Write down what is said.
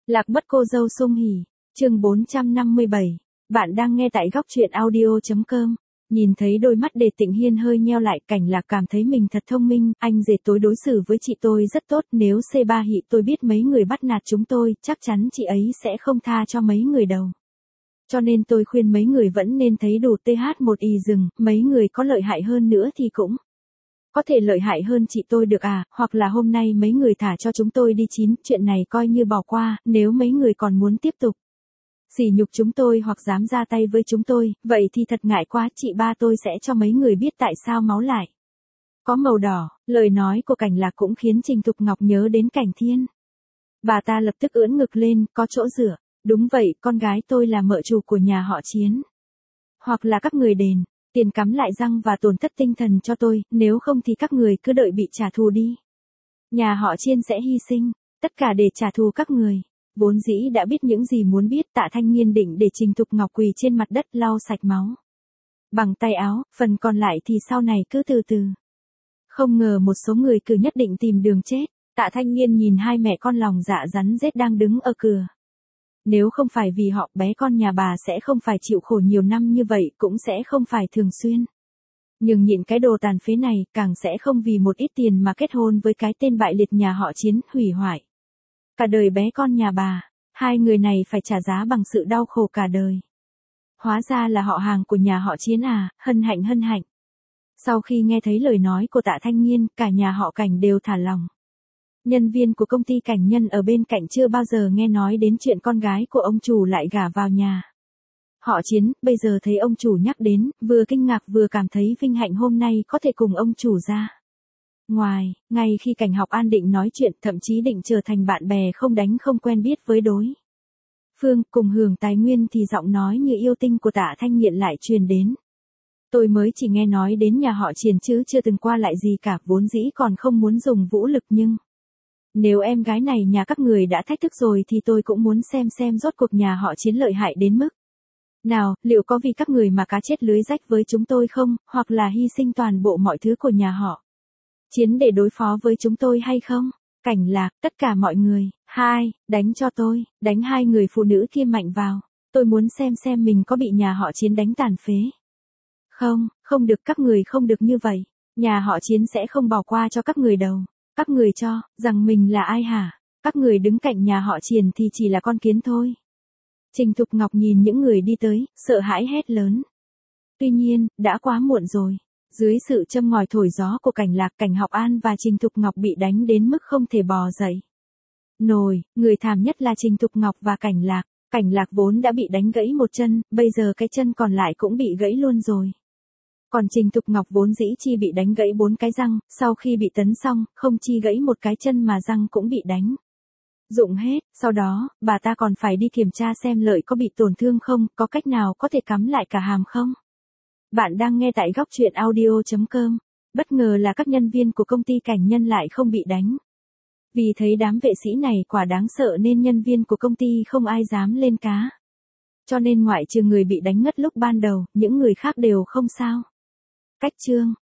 Lạc mất cô dâu sung hỉ, chương 457. Bạn đang nghe tại góc truyện audio.com. Nhìn thấy đôi mắt Đề Tịnh Hiên hơi nheo lại, Cảnh Lạc cảm thấy mình thật thông minh, anh rể tối đối xử với chị tôi rất tốt, nếu C3 hị tôi biết mấy người bắt nạt chúng tôi, chắc chắn chị ấy sẽ không tha cho mấy người đâu. Cho nên tôi khuyên mấy người vẫn nên thấy đủ TH1 y rừng, mấy người có lợi hại hơn nữa thì cũng có thể lợi hại hơn chị tôi được à, hoặc là hôm nay mấy người thả cho chúng tôi đi chín, chuyện này coi như bỏ qua, nếu mấy người còn muốn tiếp tục sỉ nhục chúng tôi hoặc dám ra tay với chúng tôi, vậy thì thật ngại quá, chị ba tôi sẽ cho mấy người biết tại sao máu lại có màu đỏ. Lời nói của Cảnh Lạc cũng khiến Trình Thục Ngọc nhớ đến Cảnh Thiên. Bà ta lập tức ưỡn ngực lên, có chỗ dựa. Đúng vậy, con gái tôi là mợ chủ của nhà họ Chiến. Hoặc là các người đền tiền cắm lại răng và tổn thất tinh thần cho tôi, nếu không thì các người cứ đợi bị trả thù đi. Nhà họ Chiên sẽ hy sinh tất cả để trả thù các người. Vốn dĩ đã biết những gì muốn biết, Tạ Thanh Nghiên định để Trình Thục Ngọc quỳ trên mặt đất lau sạch máu bằng tay áo, phần còn lại thì sau này cứ từ từ. Không ngờ một số người cứ nhất định tìm đường chết. Tạ Thanh Nghiên nhìn hai mẹ con lòng dạ rắn rết đang đứng ở cửa. Nếu không phải vì họ, bé con nhà bà sẽ không phải chịu khổ nhiều năm như vậy, cũng sẽ không phải thường xuyên nhưng nhịn cái đồ tàn phế này, càng sẽ không vì một ít tiền mà kết hôn với cái tên bại liệt nhà họ Chiến, hủy hoại cả đời bé con nhà bà. Hai người này phải trả giá bằng sự đau khổ cả đời. Hóa ra là họ hàng của nhà họ Chiến à, hân hạnh hân hạnh. Sau khi nghe thấy lời nói của Tạ Thanh Nghiên, cả nhà họ Cảnh đều thả lòng. Nhân viên của công ty Cảnh Nhân ở bên cạnh chưa bao giờ nghe nói đến chuyện con gái của ông chủ lại gả vào nhà họ Chiến, bây giờ thấy ông chủ nhắc đến, vừa kinh ngạc vừa cảm thấy vinh hạnh hôm nay có thể cùng ông chủ ra ngoài. Ngay khi Cảnh Học An định nói chuyện, thậm chí định trở thành bạn bè không đánh không quen biết với đối phương, cùng hưởng tài nguyên, thì giọng nói như yêu tinh của Tạ Thanh Nghiện lại truyền đến. Tôi mới chỉ nghe nói đến nhà họ Chiến chứ chưa từng qua lại gì cả, vốn dĩ còn không muốn dùng vũ lực, nhưng nếu em gái này nhà các người đã thách thức rồi thì tôi cũng muốn xem rốt cuộc nhà họ Chiến lợi hại đến mức nào, liệu có vì các người mà cá chết lưới rách với chúng tôi không, hoặc là hy sinh toàn bộ mọi thứ của nhà họ Chiến để đối phó với chúng tôi hay không? Cảnh Lạc, tất cả mọi người, đánh cho tôi, đánh hai người phụ nữ kia mạnh vào. Tôi muốn xem mình có bị nhà họ Chiến đánh tàn phế. Không được, các người không được như vậy. Nhà họ Chiến sẽ không bỏ qua cho các người đâu. Các người cho rằng mình là ai hả? Các người đứng cạnh nhà họ Chiến thì chỉ là con kiến thôi. Trình Thục Ngọc nhìn những người đi tới, sợ hãi hét lớn. Tuy nhiên, đã quá muộn rồi. Dưới sự châm ngòi thổi gió của Cảnh Lạc, Cảnh Học An và Trình Thục Ngọc bị đánh đến mức không thể bò dậy nổi. Người thảm nhất là Trình Thục Ngọc và Cảnh Lạc. Cảnh Lạc vốn đã bị đánh gãy một chân, bây giờ cái chân còn lại cũng bị gãy luôn rồi. Còn Trình Thục Ngọc vốn dĩ chỉ bị đánh gãy 4 cái răng, sau khi bị tấn xong, không chỉ gãy một cái chân mà răng cũng bị đánh rụng hết. Sau đó, bà ta còn phải đi kiểm tra xem lợi có bị tổn thương không, có cách nào có thể cắm lại cả hàm không. Bạn đang nghe tại góc truyện audio.com. Bất ngờ là các nhân viên của công ty Cảnh Nhân lại không bị đánh. Vì thấy đám vệ sĩ này quả đáng sợ nên nhân viên của công ty không ai dám lên cá. Cho nên ngoại trừ người bị đánh ngất lúc ban đầu, những người khác đều không sao. Cách chương